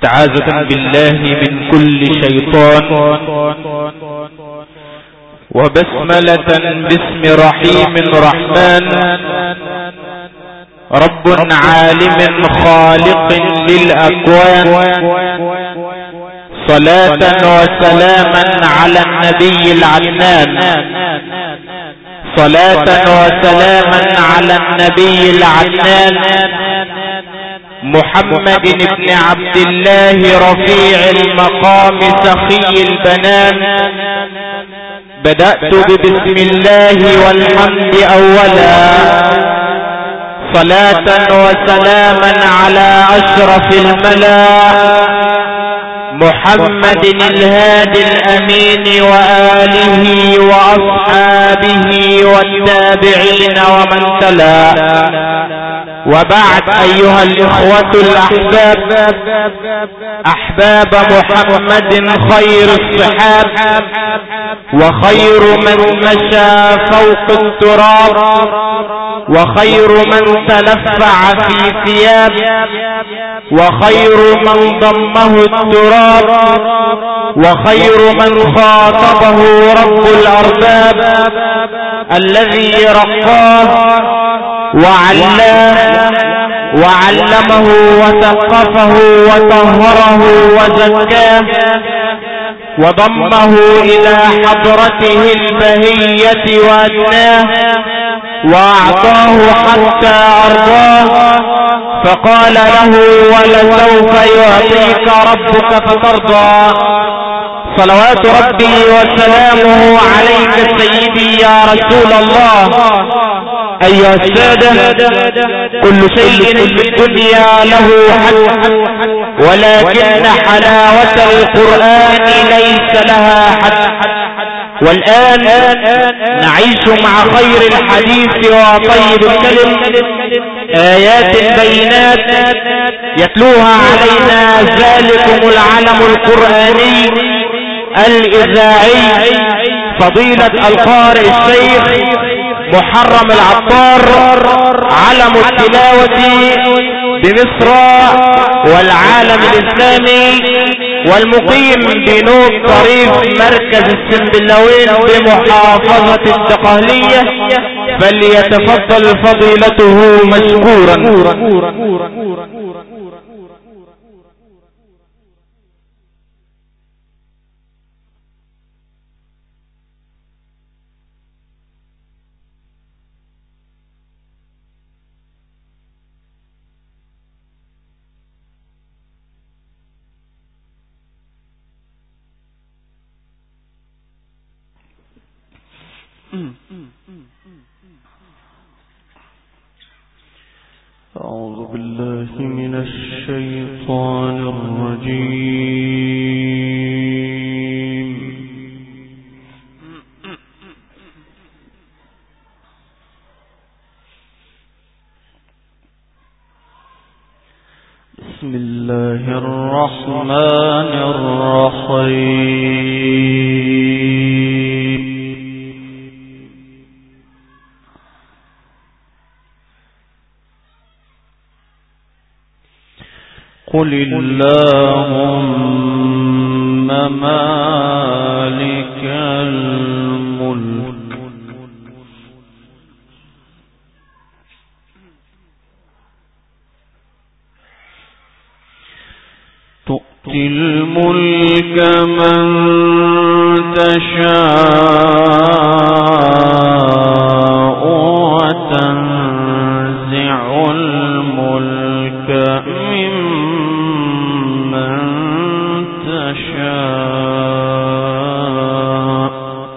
استعاذة بالله من كل شيطان، وبسملة باسم رحيم رحمن، رب عالم خالق للأكوان، صلاة وسلاما على النبي العدنان، صلاة وسلاما على النبي العدنان، محمد بن عبد الله رفيع المقام سخي البنان. بدأت ببسم الله والحمد أولا، صلاة وسلاما على أشرف الملا، محمد الهادي الأمين وآله وأصحابه والتابعين ومن تلا. وبعد، أيها الإخوة الأحباب، أحباب محمد خير الصحاب، وخير من مشى فوق التراب، وخير من تلفع في ثياب، وخير من ضمه التراب، وخير من خاطبه رب الأرباب، الذي رقاه وعلاه وعلمه وثقفه وطهره وزكاه، وضمه إلى حضرته البهية وأدناه، وأعطاه حتى أرضاه، فقال له: ولسوف يعطيك ربك فترضى. صلوات ربي وسلامه عليك سيدي يا رسول الله. أيها السادة، كل شيء في الدنيا له حد، ولكن حلاوة القرآن ليس لها حد. والآن نعيش مع خير الحديث وطيب الكلم، آيات بينات يتلوها علينا ذلكم العلم القرآني الإذاعي، فضيلة القارئ الشيخ محرم العطار، علم التلاوة بمصر والعالم الإسلامي، والمقيم بنوب طريق مركز السنبلاوين بمحافظة الدقهلية، فليتفضل فضيلته مشكورا. أعوذ بالله من الشيطان الرجيم. بسم الله الرحمن الرحيم. قل اللهم مالك الملك تؤتي الملك من تشاء وتنزع الملك ممن تشاء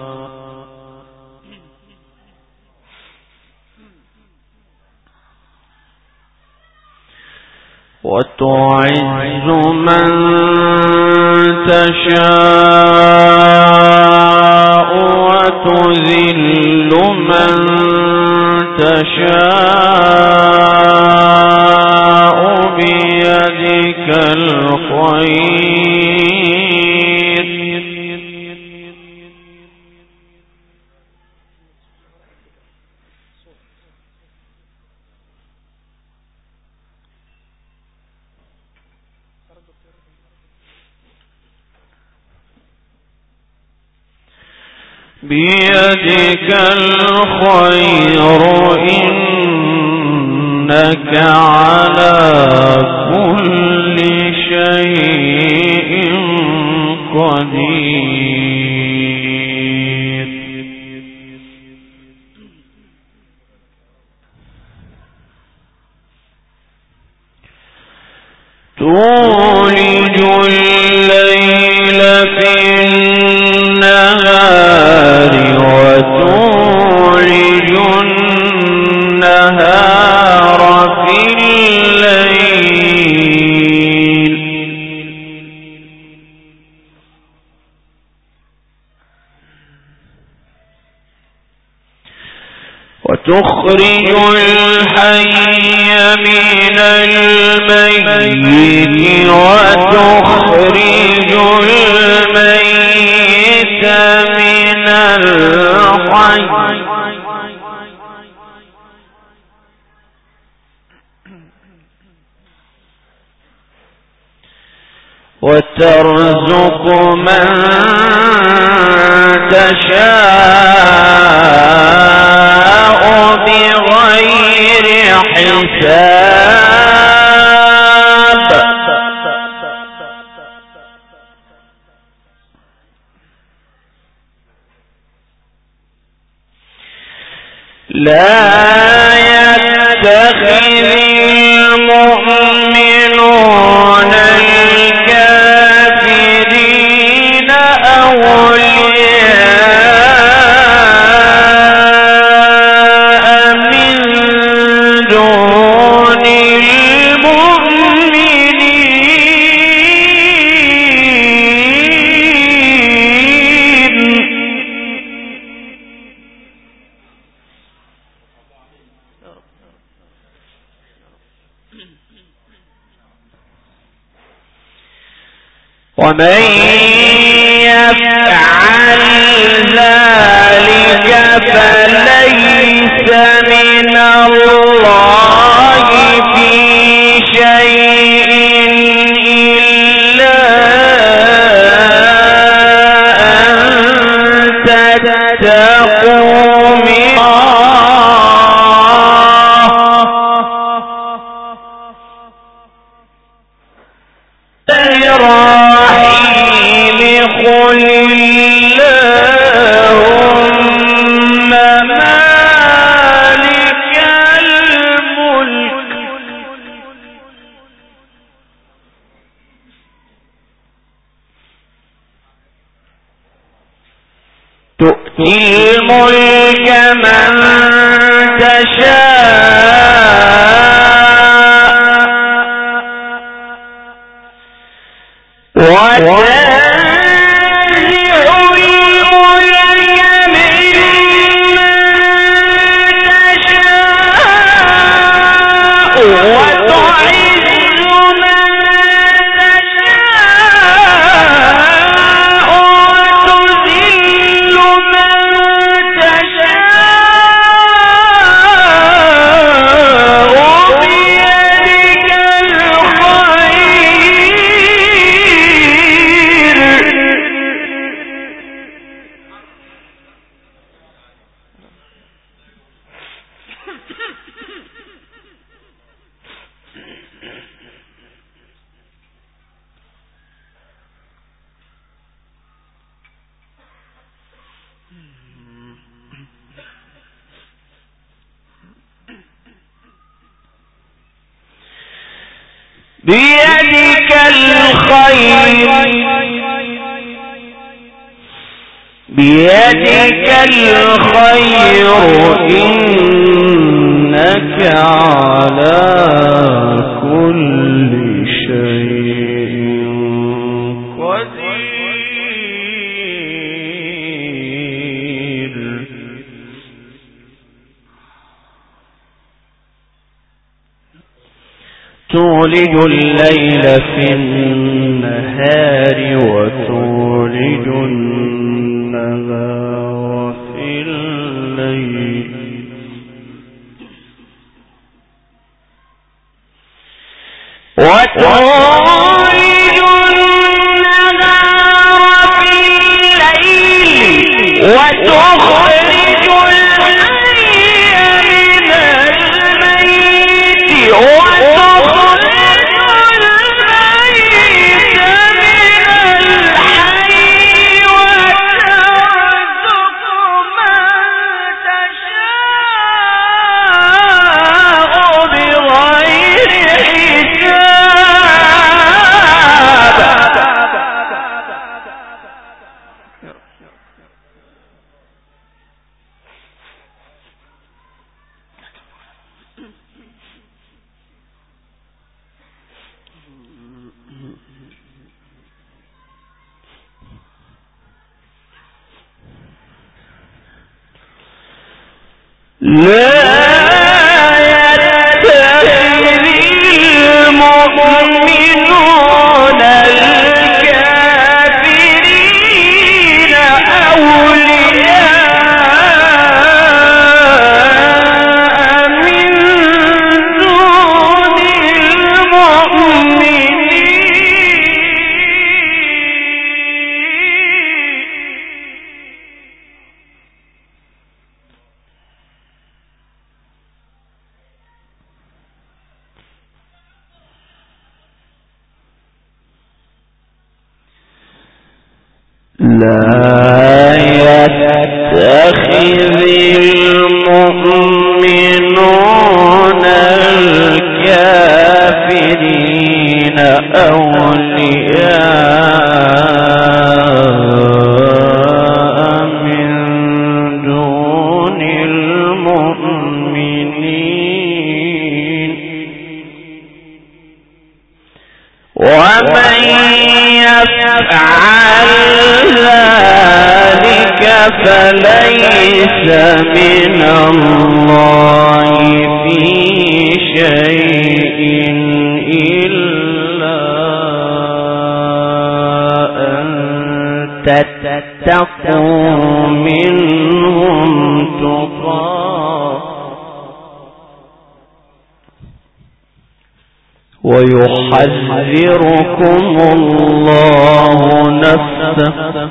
وتعز من تشاء وتذل من تشاء بيدك الخير بيدك الخير إنك على كل شيء قدير. تولج الليل في النهار وتولج النهار في الليل وتخرج الحي من الميت وتخرج الميت من الحي وترزق من تشاء بغير حساب. لا يتخذ المؤمنون الكافرين أولياء من دون ومن يفعل ذلك فليس من الله في شيء إلا أن تتقوا من الرحيم. قل اللهم مالك الملك تؤتي الملك من تشاء وتنزع الملك ممن تشاء وتعز من تشاء وتذل من تشاء بيدك بيدك الخير بيدك الخير إنك على كل شيء قدير. تولج الليل في النهار وتولج النهار في الليل وتولج النهار في الليل وتخرج الحي من الميت وتخرج الميت من الحي وترزق من تشاء بغير حساب. لا يتخذ المؤمنون الكافرين أولياء من دون المؤمنين لا يتخذ المؤمنون الكافرين أولياء من دون المؤمنين ومن يفعل ذلك فليس من الله في شيء إلا أن تتقوا منهم تقاه ويحذركم الله نفسه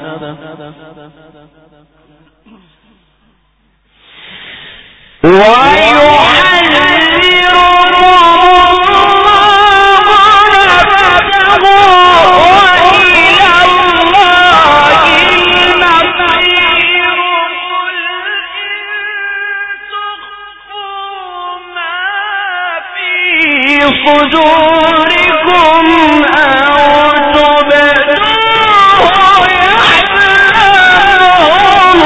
صدوركم أو تبدوه يعلمه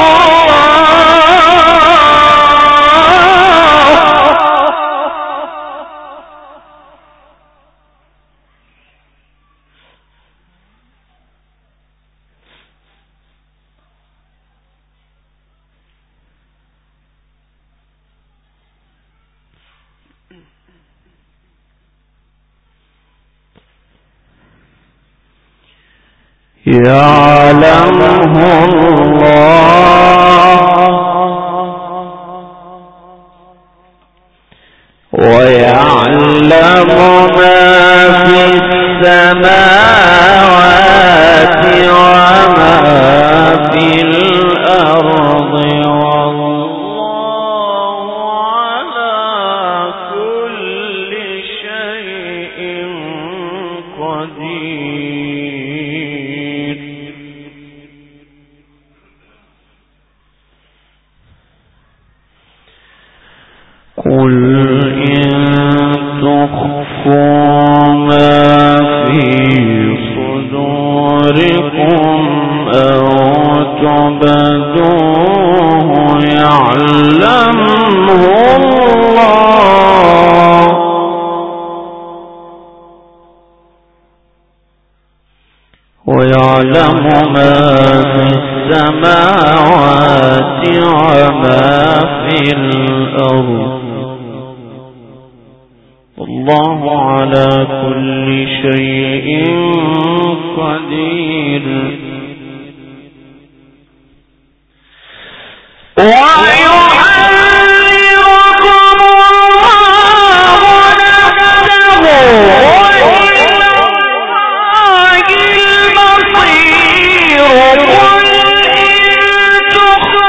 يعلمه الله ويعلم ما في السماوات وما في الأرض والله على كل شيء قدير. قل إن تخفوا ما في صدوركم أو تبدوه يعلمه الله ويعلم ما في السماوات وما في الأرض والله على كل شيء قدير. ويحذركم الله نفسه وإلى الله المصير. قل إن تخفوا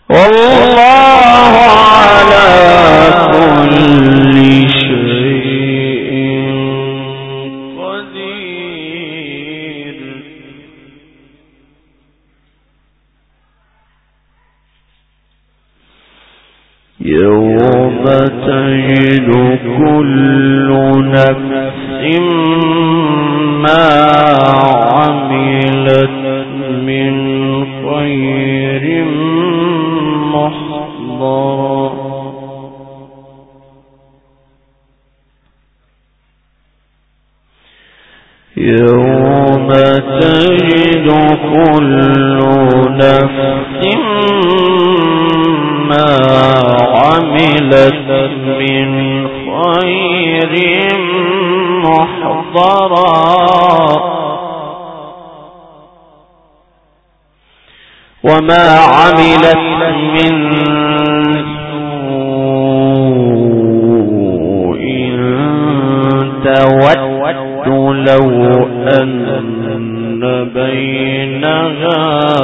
والله على كل شيء قدير. يوم تجد كل نفس ما عملت من خير محضرا يوم تجد كل نفس ما عملت من خير محضرا وما عملت من سوء تود لو أن بينها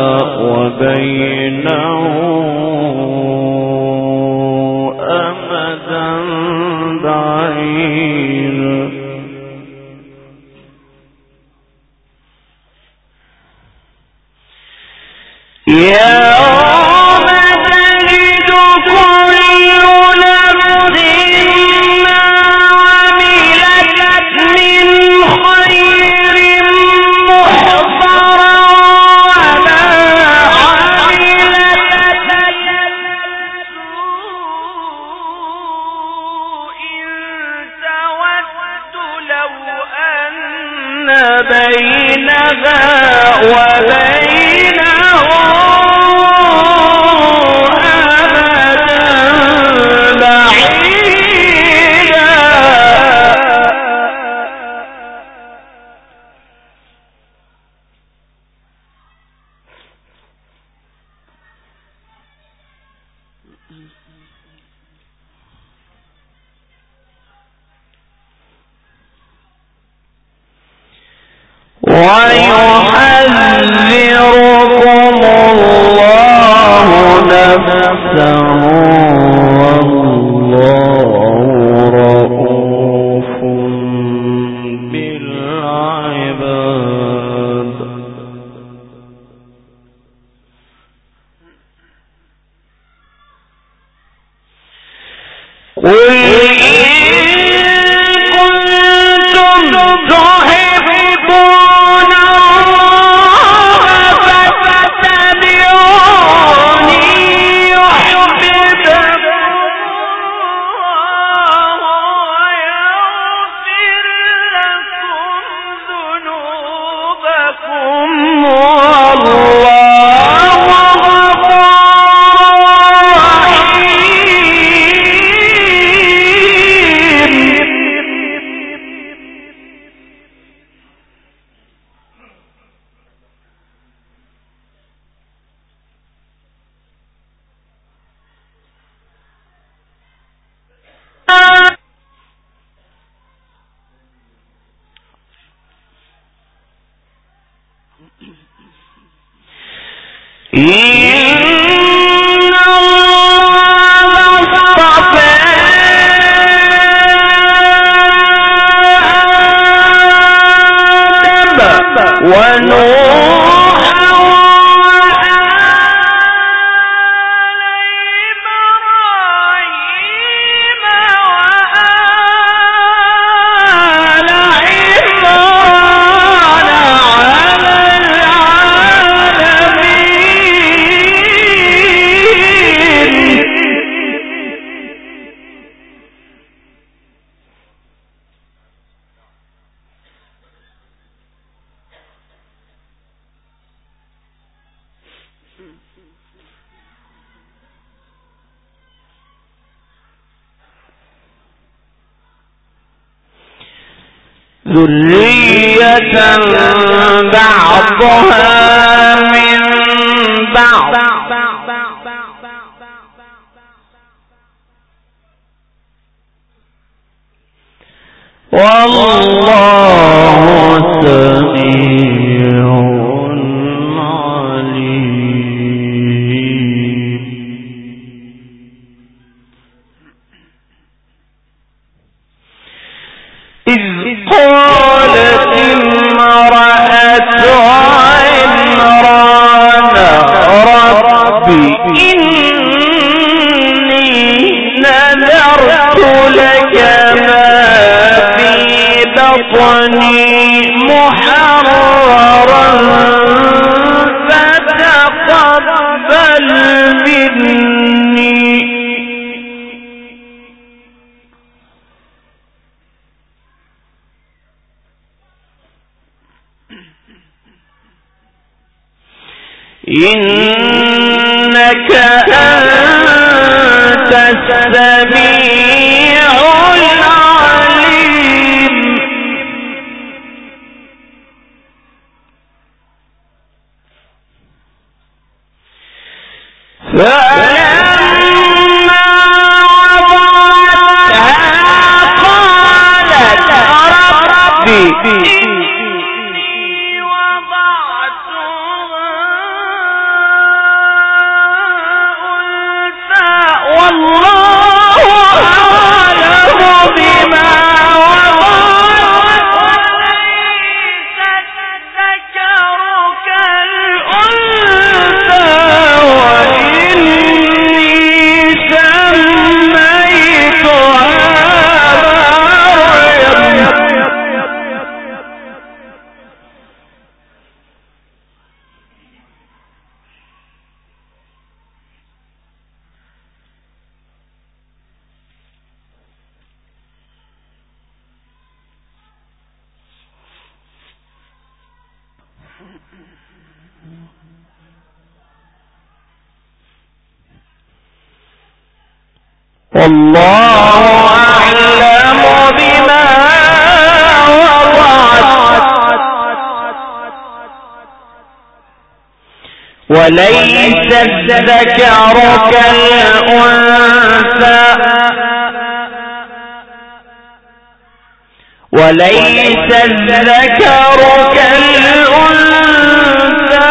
وبينه أمدا بعيدا يوم تجد كل نفس ما عملت من خير محضرا وما عملت من سوء تود لو أن بينها وبينه ويحذركم الله نفسه والله رؤوف بالعباد قل ذرية بعضها من بعض والله سميع عليم محررا فتقبل مني إنك أنت السميع العليم فلما وضعتها قالت ربي والله أعلم بما وضعت وليس الذكر كالأنثى وليس الذكر كالأنثى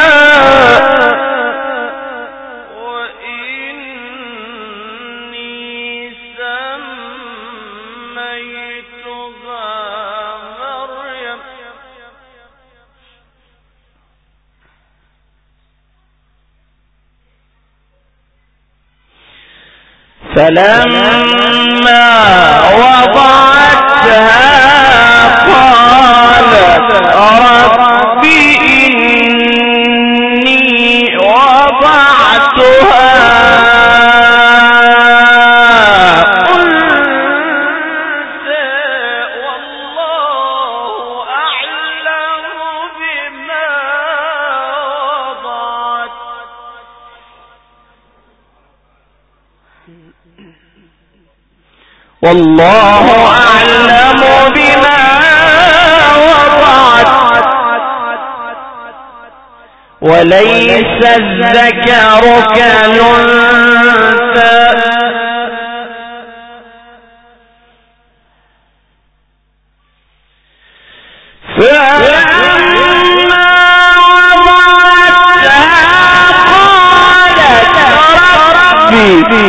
فلما وضعتها قالت رب إني وضعتها أنثى والله أعلم بما وضعت والله أعلم بما وضعت وليس الذكر كالأنثى فلما وضعتها قالت ربي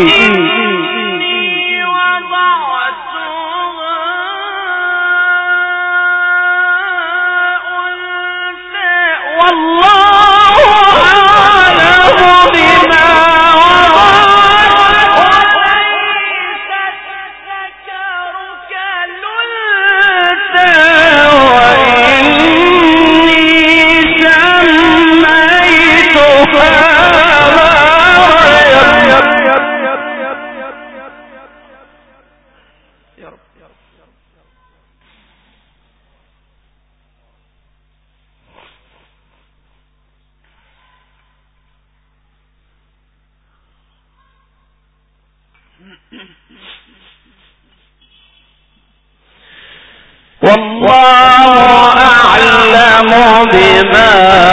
والله أعلم بما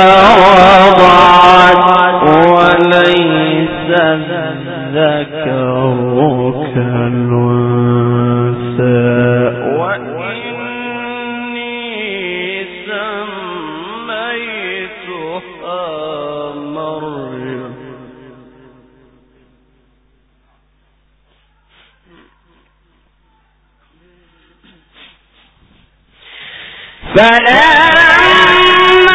وضعت وليس الذكر كالأنثى وإني سميتها مريم فلما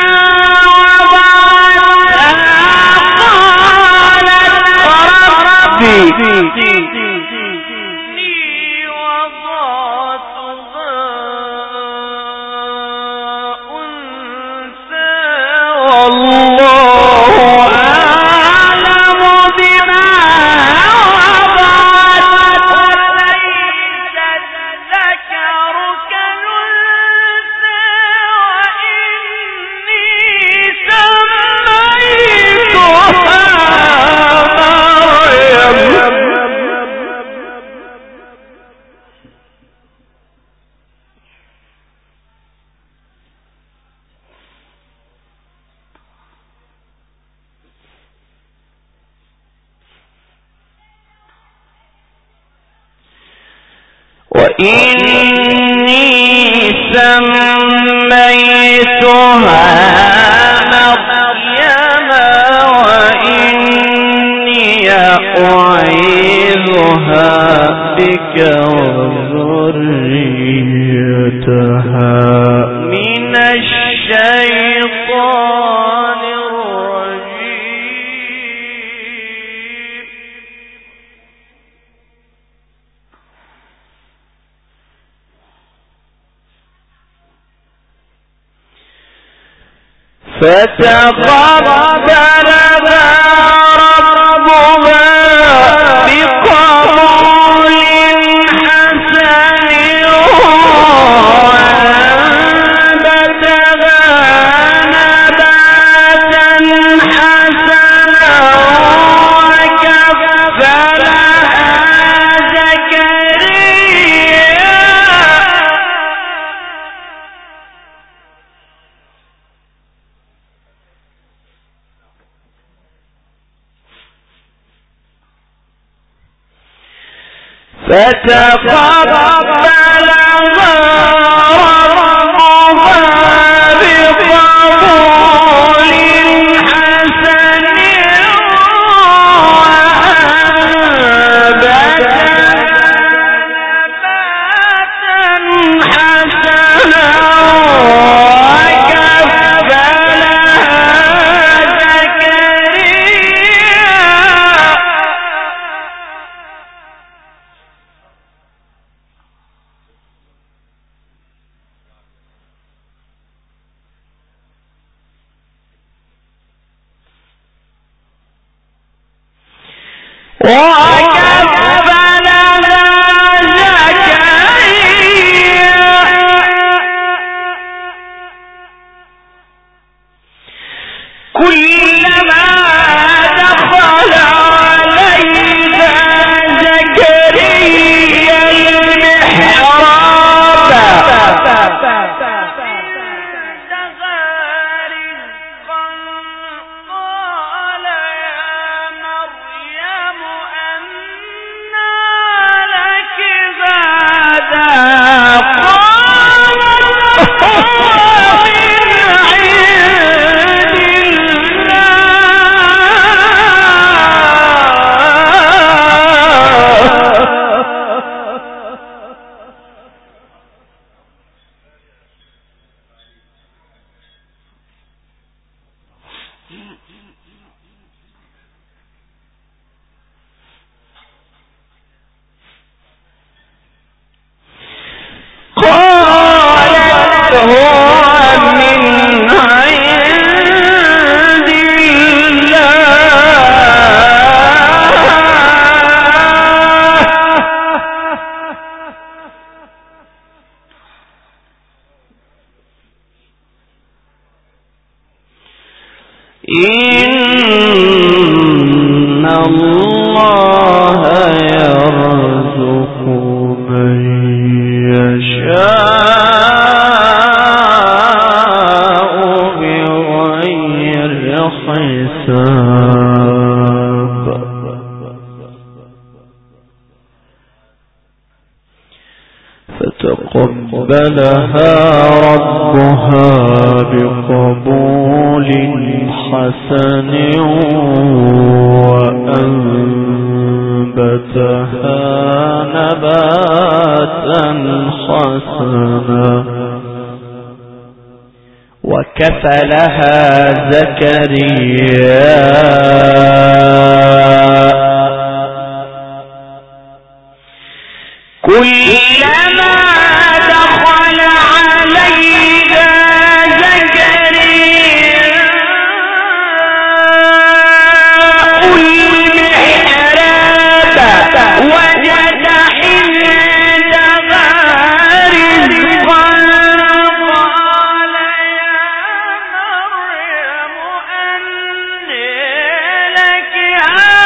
وضعتها قالت ربي إني وضعتها وإني سميتها مريم وإني أعيذها بك وذريتها من الشيطان الرجيم. فتقبلها ربها بقبول حسن وأنبتها نباتا حسنا وكفلها زكريا فتقبلها ربها بقبول حسن وأنبتها نباتا حسنا وكفلها زكريا كلما دخل عليها زكريا المحراب قال يا مريم أنى لك هذا قالت هو من عند إن الله يرزق من يشاء بغير حساب. فتقبلها ربها بقبول حسن وأنبتها نباتا حسنا وكفلها زكريا كلما دخل عليها زكريا المحراب وجد عندها رزقا قال يا مريم أنى لك هذا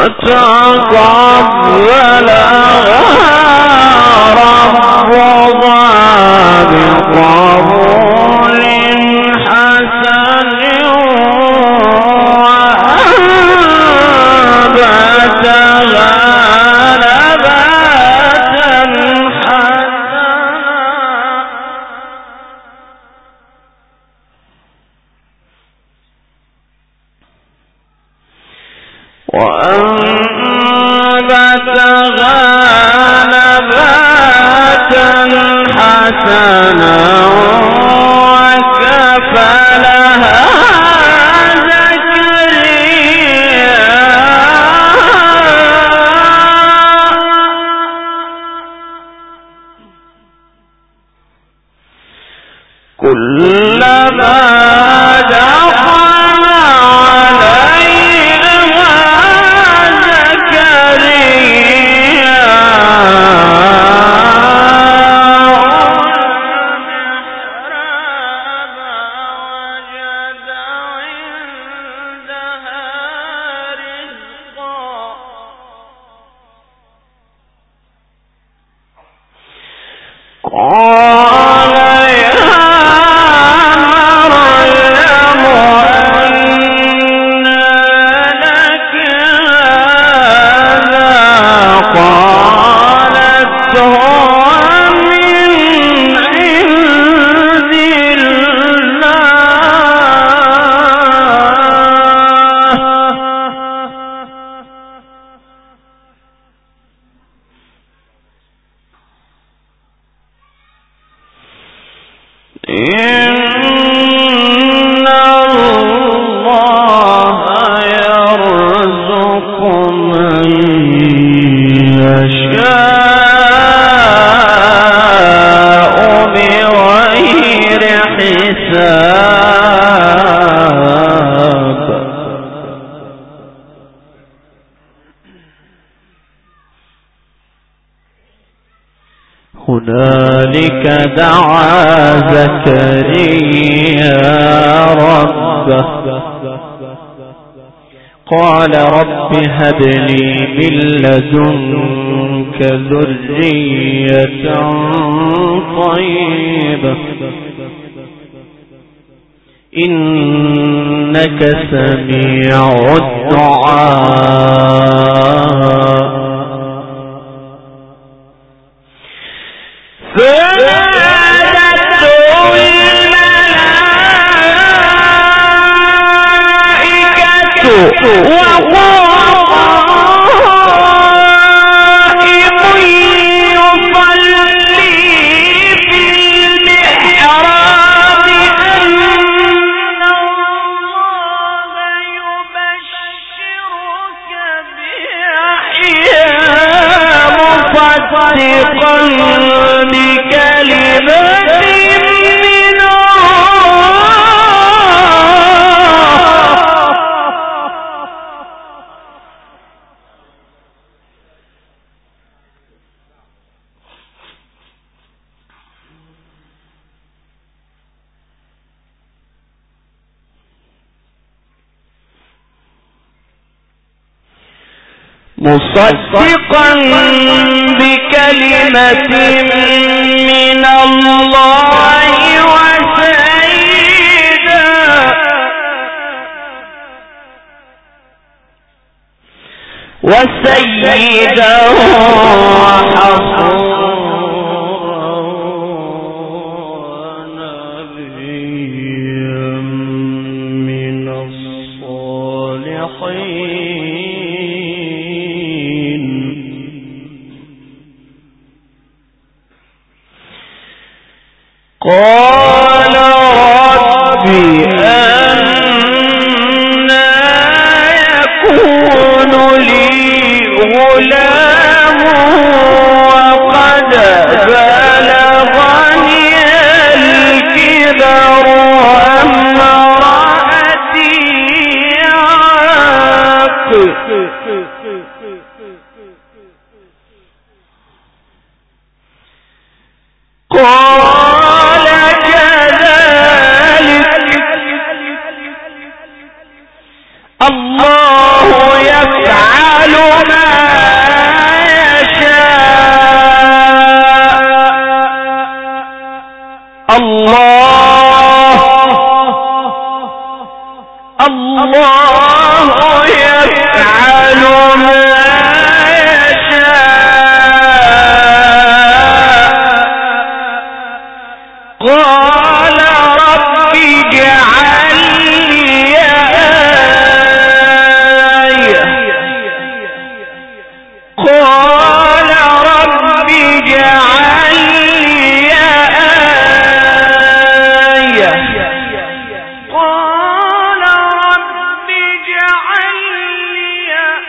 هنالك دعا زكريا ربه قال رب هب لي من لدنك ذرية طيبة إنك سميع الدعاء. مصدقا بكلمة من الله وسيدا وحصورا ونبيا من الصالحين. قال رب أنى يكون لي غلام وقد الله يفعل ما يشاء قال رب اجعل لي آية قال رب اجعل لي آية قال رب اجعل لي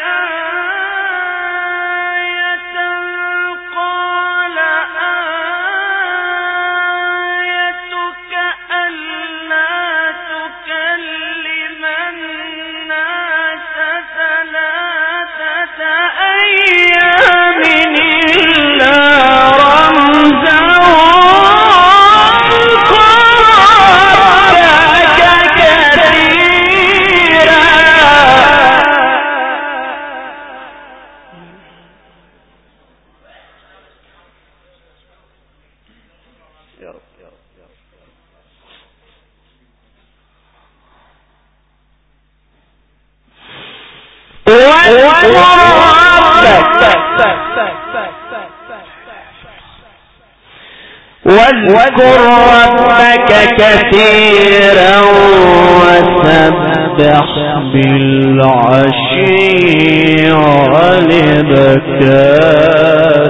آية قال آيتك ألا تكلم الناس ثلاثة أيام إلا رمزا وقربك كثيرا واذكر ربك كثيرا وسبح بالعشي والإبكار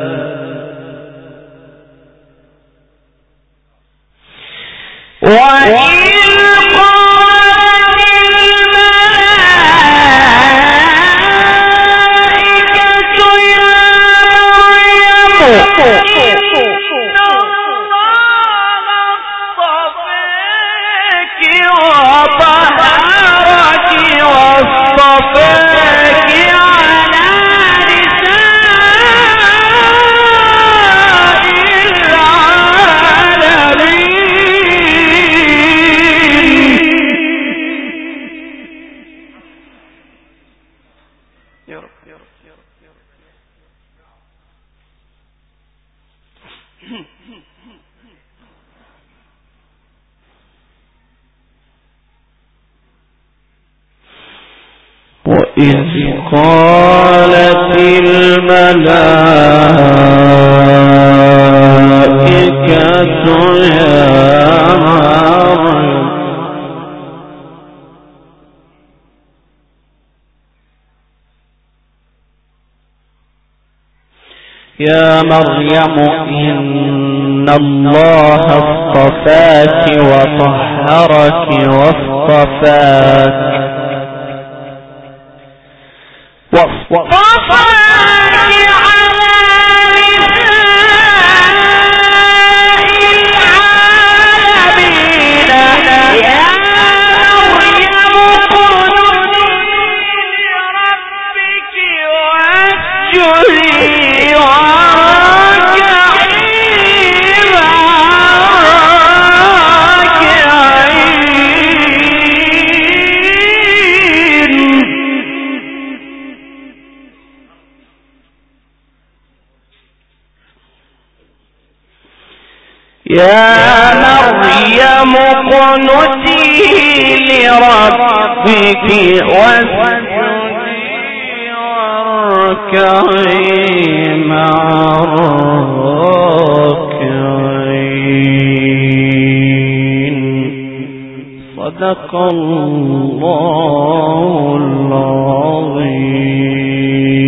وإذ قالت الملائكة يا مريم إن الله اصطفاك وطهرك واصطفاك يا مريم اقنتي لربك واسجدي واركعي مع الراكعين صدق الله العظيم.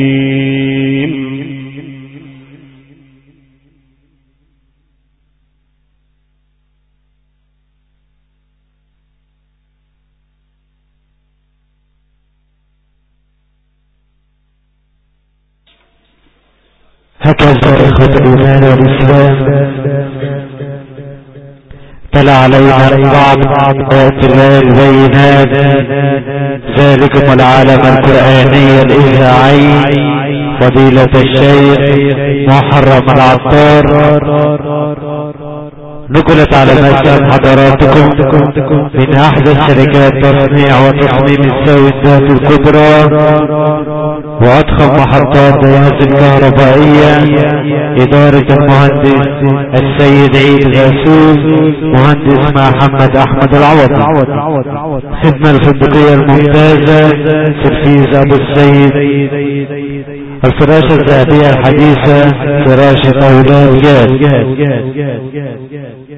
هكذا إخوة الإيمان والإسلام تلا علينا بعض آيات الله البينات ذلكم العالم القرآني الإذاعي فضيلة الشيخ محرم العطار نقلت على مسألة حضراتكم من أحدث شركات تصنيع وتصميم السويدات الكبرى وأضخم محطات الغاز الكهربائية، إدارة المهندس السيد عيد غاسوس، مهندس محمد أحمد العوضي. خدمة الفندقية الممتازة سرفيز أبو السيد، الفراشة الذهبية الحديثة، فراشة أولاد جاد.